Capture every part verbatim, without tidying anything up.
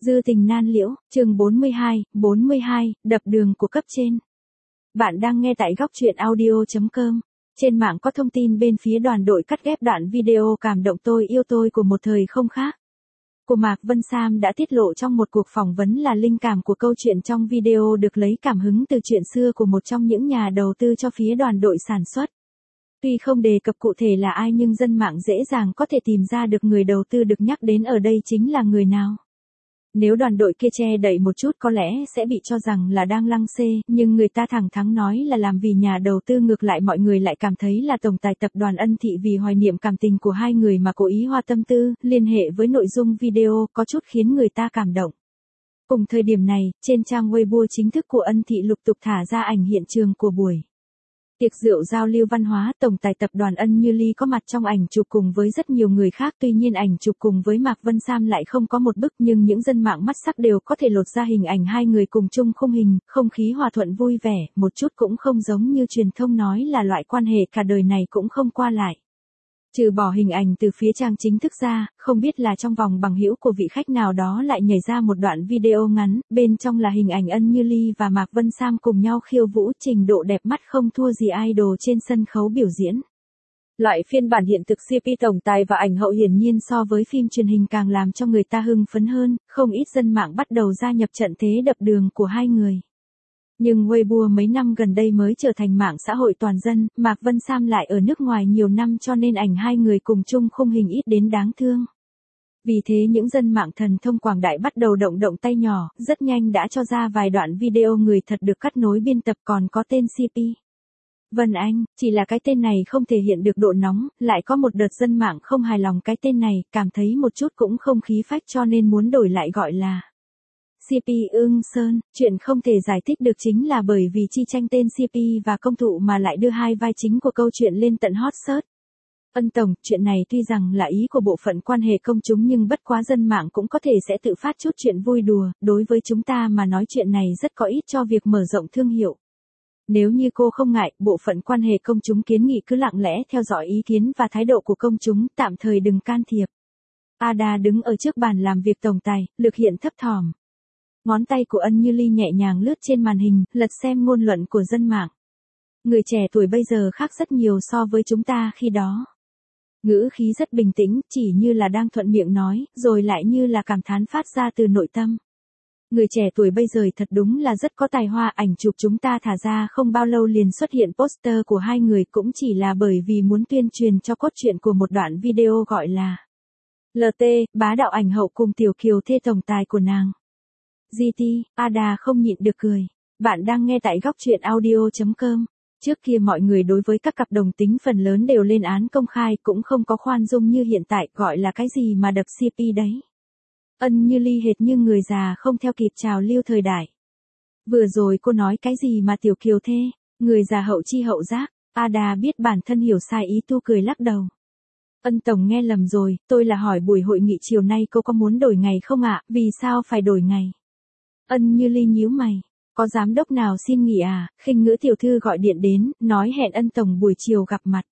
Dư tình nan liễu, chương bốn mươi hai, bốn mươi hai, đập đường của cấp trên. Bạn đang nghe tại góc truyện audio chấm com. Trên mạng có thông tin bên phía đoàn đội cắt ghép đoạn video cảm động tôi yêu tôi của một thời không khác. Của Mạc Vân Sam đã tiết lộ trong một cuộc phỏng vấn là linh cảm của câu chuyện trong video được lấy cảm hứng từ chuyện xưa của một trong những nhà đầu tư cho phía đoàn đội sản xuất. Tuy không đề cập cụ thể là ai nhưng dân mạng dễ dàng có thể tìm ra được người đầu tư được nhắc đến ở đây chính là người nào. Nếu đoàn đội kia che đậy một chút có lẽ sẽ bị cho rằng là đang lăng xê, nhưng người ta thẳng thắn nói là làm vì nhà đầu tư, ngược lại mọi người lại cảm thấy là tổng tài tập đoàn Ân Thị vì hoài niệm cảm tình của hai người mà cố ý hoa tâm tư, liên hệ với nội dung video có chút khiến người ta cảm động. Cùng thời điểm này, trên trang Weibo chính thức của Ân Thị lục tục thả ra ảnh hiện trường của buổi tiệc rượu giao lưu văn hóa. Tổng tài tập đoàn Ân Như Ly có mặt trong ảnh chụp cùng với rất nhiều người khác, tuy nhiên ảnh chụp cùng với Mạc Vân Sam lại không có một bức, nhưng những dân mạng mắt sắc đều có thể lột ra hình ảnh hai người cùng chung khung hình, không khí hòa thuận vui vẻ, một chút cũng không giống như truyền thông nói là loại quan hệ cả đời này cũng không qua lại. Trừ bỏ hình ảnh từ phía trang chính thức ra, không biết là trong vòng bằng hữu của vị khách nào đó lại nhảy ra một đoạn video ngắn, bên trong là hình ảnh Ân Như Ly và Mạc Vân Sam cùng nhau khiêu vũ, trình độ đẹp mắt không thua gì idol trên sân khấu biểu diễn. Loại phiên bản hiện thực xê pê tổng tài và ảnh hậu hiển nhiên so với phim truyền hình càng làm cho người ta hưng phấn hơn, không ít dân mạng bắt đầu gia nhập trận thế đập đường của hai người. Nhưng Weibo mấy năm gần đây mới trở thành mạng xã hội toàn dân, Mạc Vân Sam lại ở nước ngoài nhiều năm cho nên ảnh hai người cùng chung khung hình ít đến đáng thương. Vì thế những dân mạng thần thông quảng đại bắt đầu động động tay nhỏ, rất nhanh đã cho ra vài đoạn video người thật được cắt nối biên tập còn có tên xê pê. Vân Anh, chỉ là cái tên này không thể hiện được độ nóng, lại có một đợt dân mạng không hài lòng cái tên này, cảm thấy một chút cũng không khí phách cho nên muốn đổi lại gọi là xê pê Ưng Sơn. Chuyện không thể giải thích được chính là bởi vì chi tranh tên xê pê và công thụ mà lại đưa hai vai chính của câu chuyện lên tận hot search. Ân tổng, chuyện này tuy rằng là ý của bộ phận quan hệ công chúng nhưng bất quá dân mạng cũng có thể sẽ tự phát chút chuyện vui đùa, đối với chúng ta mà nói chuyện này rất có ích cho việc mở rộng thương hiệu. Nếu như cô không ngại, bộ phận quan hệ công chúng kiến nghị cứ lặng lẽ theo dõi ý kiến và thái độ của công chúng, tạm thời đừng can thiệp. Ada đứng ở trước bàn làm việc tổng tài, lực hiện thấp thỏm. Ngón tay của Ân Như Ly nhẹ nhàng lướt trên màn hình, lật xem ngôn luận của dân mạng. Người trẻ tuổi bây giờ khác rất nhiều so với chúng ta khi đó. Ngữ khí rất bình tĩnh, chỉ như là đang thuận miệng nói, rồi lại như là cảm thán phát ra từ nội tâm. Người trẻ tuổi bây giờ thật đúng là rất có tài hoa, ảnh chụp chúng ta thả ra không bao lâu liền xuất hiện poster của hai người cũng chỉ là bởi vì muốn tuyên truyền cho cốt truyện của một đoạn video gọi là lờ tê, bá đạo ảnh hậu cùng tiểu kiều thê tổng tài của nàng. giê tê, Ada không nhịn được cười. Bạn đang nghe tại góc truyện audio chấm com. Trước kia mọi người đối với các cặp đồng tính phần lớn đều lên án công khai, cũng không có khoan dung như hiện tại, gọi là cái gì mà đập xê pê đấy. Ân Như Ly hệt như người già không theo kịp trào lưu thời đại. Vừa rồi cô nói cái gì mà tiểu kiều thê, người già hậu chi hậu giác. Ada biết bản thân hiểu sai ý tu cười lắc đầu. Ân tổng nghe lầm rồi, tôi là hỏi buổi hội nghị chiều nay cô có muốn đổi ngày không ạ, vì sao phải đổi ngày? Ân Như Ly nhíu mày, có giám đốc nào xin nghỉ à? Khinh Ngữ tiểu thư gọi điện đến, nói hẹn Ân tổng buổi chiều gặp mặt.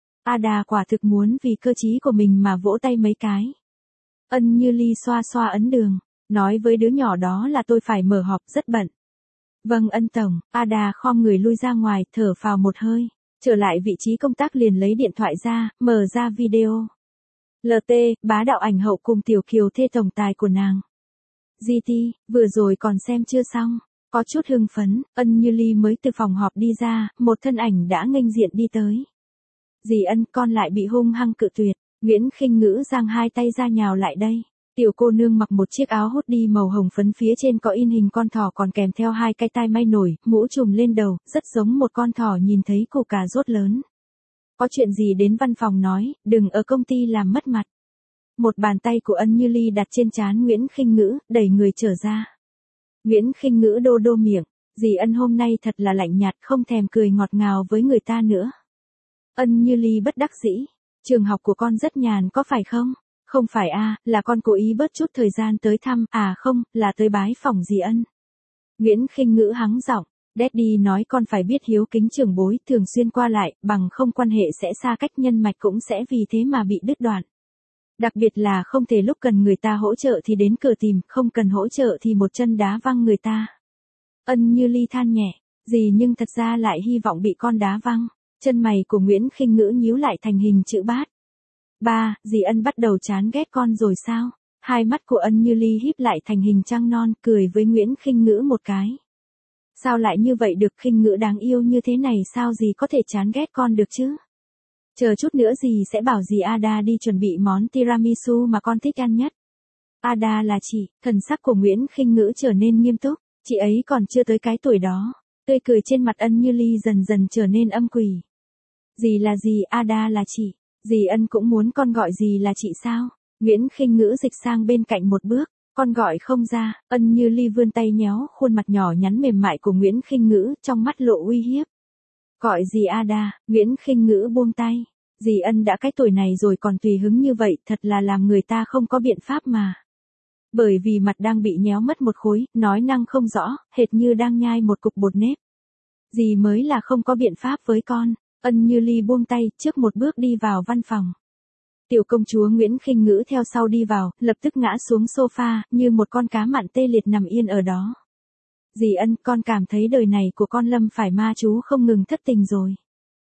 Ada quả thực muốn vì cơ trí của mình mà vỗ tay mấy cái. Ân Như Ly xoa xoa ấn đường, nói với đứa nhỏ đó là tôi phải mở họp, rất bận. Vâng Ân tổng. Ada khom người lui ra ngoài, thở phào một hơi, trở lại vị trí công tác liền lấy điện thoại ra, mở ra video. lờ tê, bá đạo ảnh hậu cùng tiểu kiều thê tổng tài của nàng. giê tê, vừa rồi còn xem chưa xong, có chút hưng phấn. Ân Như Ly mới từ phòng họp đi ra, một thân ảnh đã nghênh diện đi tới. Dì Ân, con lại bị hung hăng cự tuyệt. Nguyễn Khinh Ngữ giang hai tay ra nhào lại đây. Tiểu cô nương mặc một chiếc áo hoodie màu hồng phấn, phía trên có in hình con thỏ còn kèm theo hai cái tai may nổi, mũ trùm lên đầu, rất giống một con thỏ nhìn thấy củ cà rốt lớn. Có chuyện gì đến văn phòng nói, đừng ở công ty làm mất mặt. Một bàn tay của Ân Như Ly đặt trên trán Nguyễn Khinh Ngữ, đẩy người trở ra. Nguyễn Khinh Ngữ đô đô miệng, dì Ân hôm nay thật là lạnh nhạt, không thèm cười ngọt ngào với người ta nữa. Ân Như Ly bất đắc dĩ, trường học của con rất nhàn có phải không? Không phải a, là con cố ý bớt chút thời gian tới thăm, à không, là tới bái phỏng dì Ân. Nguyễn Khinh Ngữ hắng giọng, Daddy nói con phải biết hiếu kính trưởng bối, thường xuyên qua lại, bằng không quan hệ sẽ xa cách, nhân mạch cũng sẽ vì thế mà bị đứt đoạn. Đặc biệt là không thể lúc cần người ta hỗ trợ thì đến cửa tìm, không cần hỗ trợ thì một chân đá văng người ta. Ân Như Ly than nhẹ, dì nhưng thật ra lại hy vọng bị con đá văng. Chân mày của Nguyễn Khinh Ngữ nhíu lại thành hình chữ bát. Ba, dì Ân bắt đầu chán ghét con rồi sao? Hai mắt của Ân Như Ly híp lại thành hình trăng non, cười với Nguyễn Khinh Ngữ một cái. Sao lại như vậy được, Khinh Ngữ đáng yêu như thế này sao dì có thể chán ghét con được chứ? Chờ chút nữa dì sẽ bảo dì Ada đi chuẩn bị món tiramisu mà con thích ăn nhất. Ada là chị, thần sắc của Nguyễn Khinh Ngữ trở nên nghiêm túc, chị ấy còn chưa tới cái tuổi đó. Tươi cười trên mặt Ân Như Ly dần dần trở nên âm quỷ. Dì là dì, Ada là chị, dì Ân cũng muốn con gọi dì là chị sao? Nguyễn Khinh Ngữ dịch sang bên cạnh một bước, con gọi không ra. Ân Như Ly vươn tay nhéo khuôn mặt nhỏ nhắn mềm mại của Nguyễn Khinh Ngữ, trong mắt lộ uy hiếp. Gọi dì Ada, Nguyễn Khinh Ngữ buông tay. Dì Ân đã cái tuổi này rồi còn tùy hứng như vậy, thật là làm người ta không có biện pháp mà. Bởi vì mặt đang bị nhéo mất một khối, nói năng không rõ, hệt như đang nhai một cục bột nếp. Dì mới là không có biện pháp với con. Ân Như Ly buông tay, trước một bước đi vào văn phòng. Tiểu công chúa Nguyễn Khinh Ngữ theo sau đi vào, lập tức ngã xuống sofa, như một con cá mặn tê liệt nằm yên ở đó. Dì Ân, con cảm thấy đời này của con lâm phải ma chú không ngừng thất tình rồi.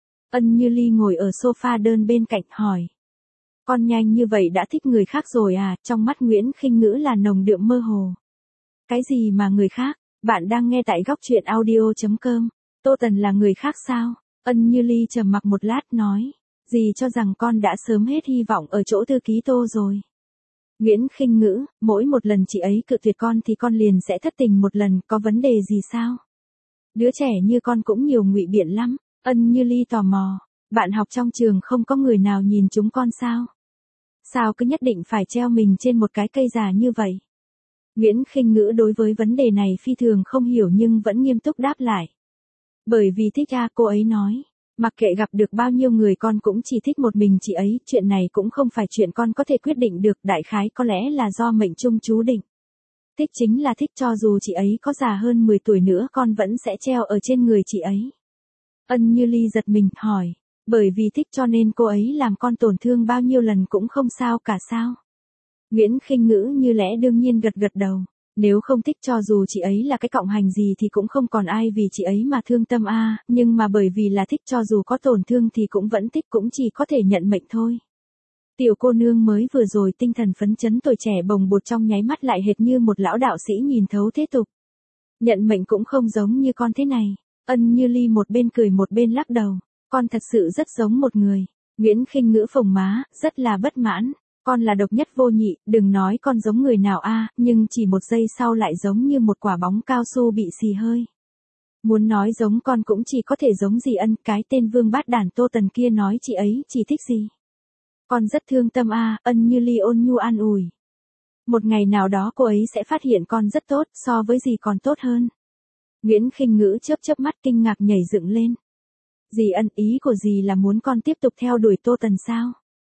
Ân Như Ly ngồi ở sofa đơn bên cạnh hỏi. Con nhanh như vậy đã thích người khác rồi à? Trong mắt Nguyễn Khinh Ngữ là nồng đượm mơ hồ. Cái gì mà người khác? Bạn đang nghe tại góc truyện audio chấm com. Tô Tần là người khác sao? Ân Như Ly trầm mặc một lát nói. Dì cho rằng con đã sớm hết hy vọng ở chỗ thư ký Tô rồi. Nguyễn Khinh Ngữ, mỗi một lần chị ấy cự tuyệt con thì con liền sẽ thất tình một lần, có vấn đề gì sao? Đứa trẻ như con cũng nhiều ngụy biện lắm. Ân Như Ly tò mò. Bạn học trong trường không có người nào nhìn chúng con sao? Sao cứ nhất định phải treo mình trên một cái cây già như vậy? Nguyễn Khinh Ngữ đối với vấn đề này phi thường không hiểu nhưng vẫn nghiêm túc đáp lại. Bởi vì thích à, cô ấy nói. Mặc kệ gặp được bao nhiêu người con cũng chỉ thích một mình chị ấy, chuyện này cũng không phải chuyện con có thể quyết định được, đại khái có lẽ là do mệnh trung chú định. Thích chính là thích, cho dù chị ấy có già hơn mười tuổi nữa con vẫn sẽ treo ở trên người chị ấy. Ân Như Ly giật mình, hỏi. Bởi vì thích cho nên cô ấy làm con tổn thương bao nhiêu lần cũng không sao cả sao? Nguyễn Khinh Ngữ như lẽ đương nhiên gật gật đầu. Nếu không thích cho dù chị ấy là cái cọng hành gì thì cũng không còn ai vì chị ấy mà thương tâm a, à, nhưng mà bởi vì là thích cho dù có tổn thương thì cũng vẫn thích, cũng chỉ có thể nhận mệnh thôi. Tiểu cô nương mới vừa rồi tinh thần phấn chấn, tuổi trẻ bồng bột trong nháy mắt lại hệt như một lão đạo sĩ nhìn thấu thế tục. Nhận mệnh cũng không giống như con thế này. Ân Như Ly một bên cười một bên lắc đầu. Con thật sự rất giống một người. Nguyễn Khinh Ngữ phồng má, rất là bất mãn. Con là độc nhất vô nhị, đừng nói con giống người nào a, à, nhưng chỉ một giây sau lại giống như một quả bóng cao su bị xì hơi. Muốn nói giống con cũng chỉ có thể giống dì Ân, cái tên vương bát đản Tô Tần kia nói chị ấy chỉ thích gì. Con rất thương tâm a, à, Ân Như Ly ôn nhu an ủi. Một ngày nào đó cô ấy sẽ phát hiện con rất tốt, so với dì còn tốt hơn. Nguyễn Khinh Ngữ chớp chớp mắt kinh ngạc nhảy dựng lên. Dì Ân, ý của dì là muốn con tiếp tục theo đuổi Tô Tần sao?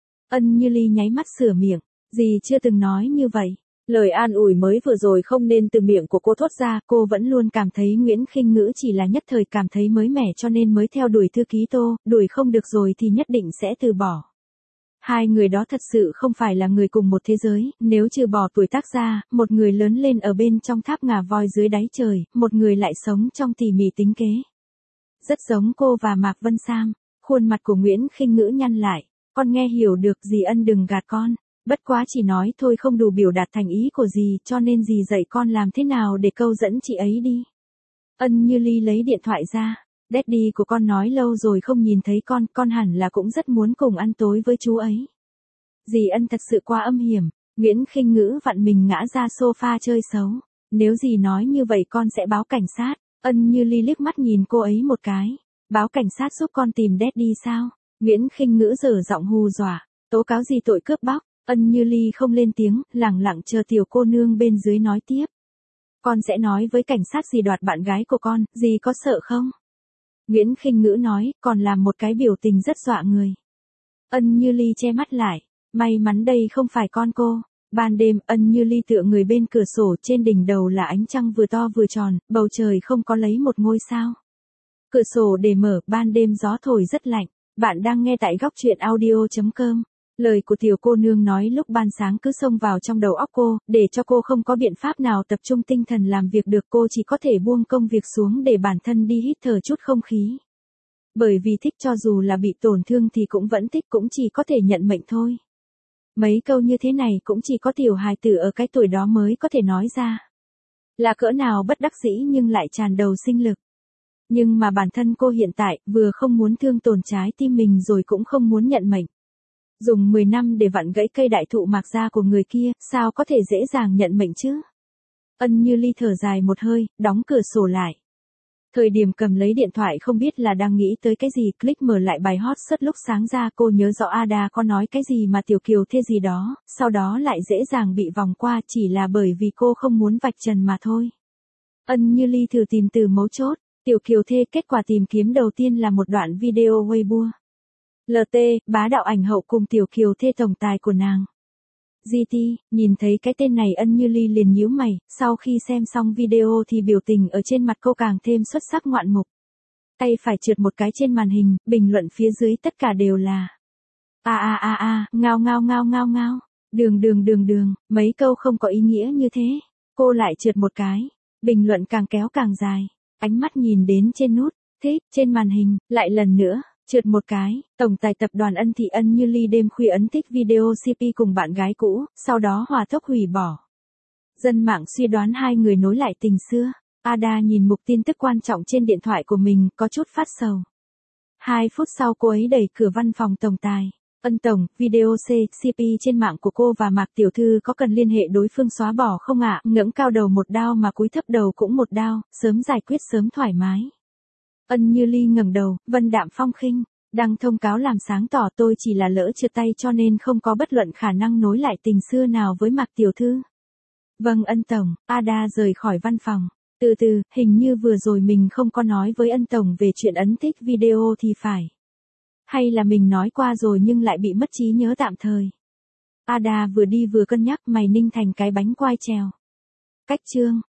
Ân Như Ly nháy mắt sửa miệng, dì chưa từng nói như vậy. Lời an ủi mới vừa rồi không nên từ miệng của cô thốt ra, cô vẫn luôn cảm thấy Nguyễn Khinh Ngữ chỉ là nhất thời cảm thấy mới mẻ cho nên mới theo đuổi thư ký Tô, đuổi không được rồi thì nhất định sẽ từ bỏ. Hai người đó thật sự không phải là người cùng một thế giới, nếu trừ bỏ tuổi tác ra, một người lớn lên ở bên trong tháp ngà voi dưới đáy trời, một người lại sống trong tỉ mỉ tính kế. Rất giống cô và Mạc Vân Sam. Khuôn mặt của Nguyễn Khinh Ngữ nhăn lại. Con nghe hiểu được, dì Ân đừng gạt con. Bất quá chỉ nói thôi không đủ biểu đạt thành ý của dì, cho nên dì dạy con làm thế nào để câu dẫn chị ấy đi. Ân Như Ly lấy điện thoại ra. Daddy của con nói lâu rồi không nhìn thấy con, con hẳn là cũng rất muốn cùng ăn tối với chú ấy. Dì Ân thật sự quá âm hiểm. Nguyễn Khinh Ngữ vặn mình ngã ra sofa chơi xấu. Nếu dì nói như vậy con sẽ báo cảnh sát. Ân Như Ly liếc mắt nhìn cô ấy một cái. Báo cảnh sát giúp con tìm Daddy sao? Nguyễn Khinh Ngữ dở giọng hù dọa. Tố cáo gì tội cướp bóc? Ân Như Ly không lên tiếng, lẳng lặng chờ tiểu cô nương bên dưới nói tiếp. Con sẽ nói với cảnh sát dì đoạt bạn gái của con, dì có sợ không? Nguyễn Khinh Ngữ nói, còn làm một cái biểu tình rất dọa người. Ân Như Ly che mắt lại. May mắn đây không phải con cô. Ban đêm, Ân Như Ly tựa người bên cửa sổ, trên đỉnh đầu là ánh trăng vừa to vừa tròn, bầu trời không có lấy một ngôi sao. Cửa sổ để mở, ban đêm gió thổi rất lạnh. Bạn đang nghe tại góc truyện audio chấm com. Lời của tiểu cô nương nói lúc ban sáng cứ xông vào trong đầu óc cô, để cho cô không có biện pháp nào tập trung tinh thần làm việc được, cô chỉ có thể buông công việc xuống để bản thân đi hít thở chút không khí. Bởi vì thích cho dù là bị tổn thương thì cũng vẫn thích, cũng chỉ có thể nhận mệnh thôi. Mấy câu như thế này cũng chỉ có tiểu hài tử ở cái tuổi đó mới có thể nói ra. Là cỡ nào bất đắc dĩ nhưng lại tràn đầu sinh lực. Nhưng mà bản thân cô hiện tại vừa không muốn thương tổn trái tim mình rồi cũng không muốn nhận mệnh. Dùng mười năm để vặn gãy cây đại thụ mạc ra của người kia, sao có thể dễ dàng nhận mệnh chứ? Ân Như Ly thở dài một hơi, đóng cửa sổ lại. Thời điểm cầm lấy điện thoại không biết là đang nghĩ tới cái gì, click mở lại bài hot search lúc sáng ra, cô nhớ rõ Ada có nói cái gì mà tiểu kiều thê gì đó, sau đó lại dễ dàng bị vòng qua chỉ là bởi vì cô không muốn vạch trần mà thôi. Ân Như Ly thử tìm từ mấu chốt, tiểu kiều thê, kết quả tìm kiếm đầu tiên là một đoạn video Weibo. lờ tê, bá đạo ảnh hậu cùng tiểu kiều thê tổng tài của nàng. giê tê, nhìn thấy cái tên này Ân Như Ly liền nhíu mày, sau khi xem xong video thì biểu tình ở trên mặt cô càng thêm xuất sắc ngoạn mục. Tay phải trượt một cái trên màn hình, bình luận phía dưới tất cả đều là a a a a, ngao ngao ngao ngao ngao, đường đường đường đường, mấy câu không có ý nghĩa như thế. Cô lại trượt một cái, bình luận càng kéo càng dài, ánh mắt nhìn đến trên nút thích trên màn hình, lại lần nữa. Trượt một cái, tổng tài tập đoàn Ân Thị Ân Như Ly đêm khuya ấn thích video xê pê cùng bạn gái cũ, sau đó hòa tốc hủy bỏ. Dân mạng suy đoán hai người nối lại tình xưa. Ada nhìn mục tin tức quan trọng trên điện thoại của mình, có chút phát sầu. Hai phút sau cô ấy đẩy cửa văn phòng tổng tài. Ân tổng, video C, xê pê trên mạng của cô và Mạc tiểu thư có cần liên hệ đối phương xóa bỏ không ạ? Ngẩng cao đầu một đao mà cúi thấp đầu cũng một đao, sớm giải quyết sớm thoải mái. Ân Như Ly ngẩng đầu, vân đạm phong khinh, đăng thông cáo làm sáng tỏ tôi chỉ là lỡ trượt tay cho nên không có bất luận khả năng nối lại tình xưa nào với Mạc tiểu thư. Vâng Ân tổng, Ada rời khỏi văn phòng. Từ từ, hình như vừa rồi mình không có nói với Ân tổng về chuyện ấn thích video thì phải. Hay là mình nói qua rồi nhưng lại bị mất trí nhớ tạm thời. Ada vừa đi vừa cân nhắc, mày ninh thành cái bánh quai trèo. Cách chương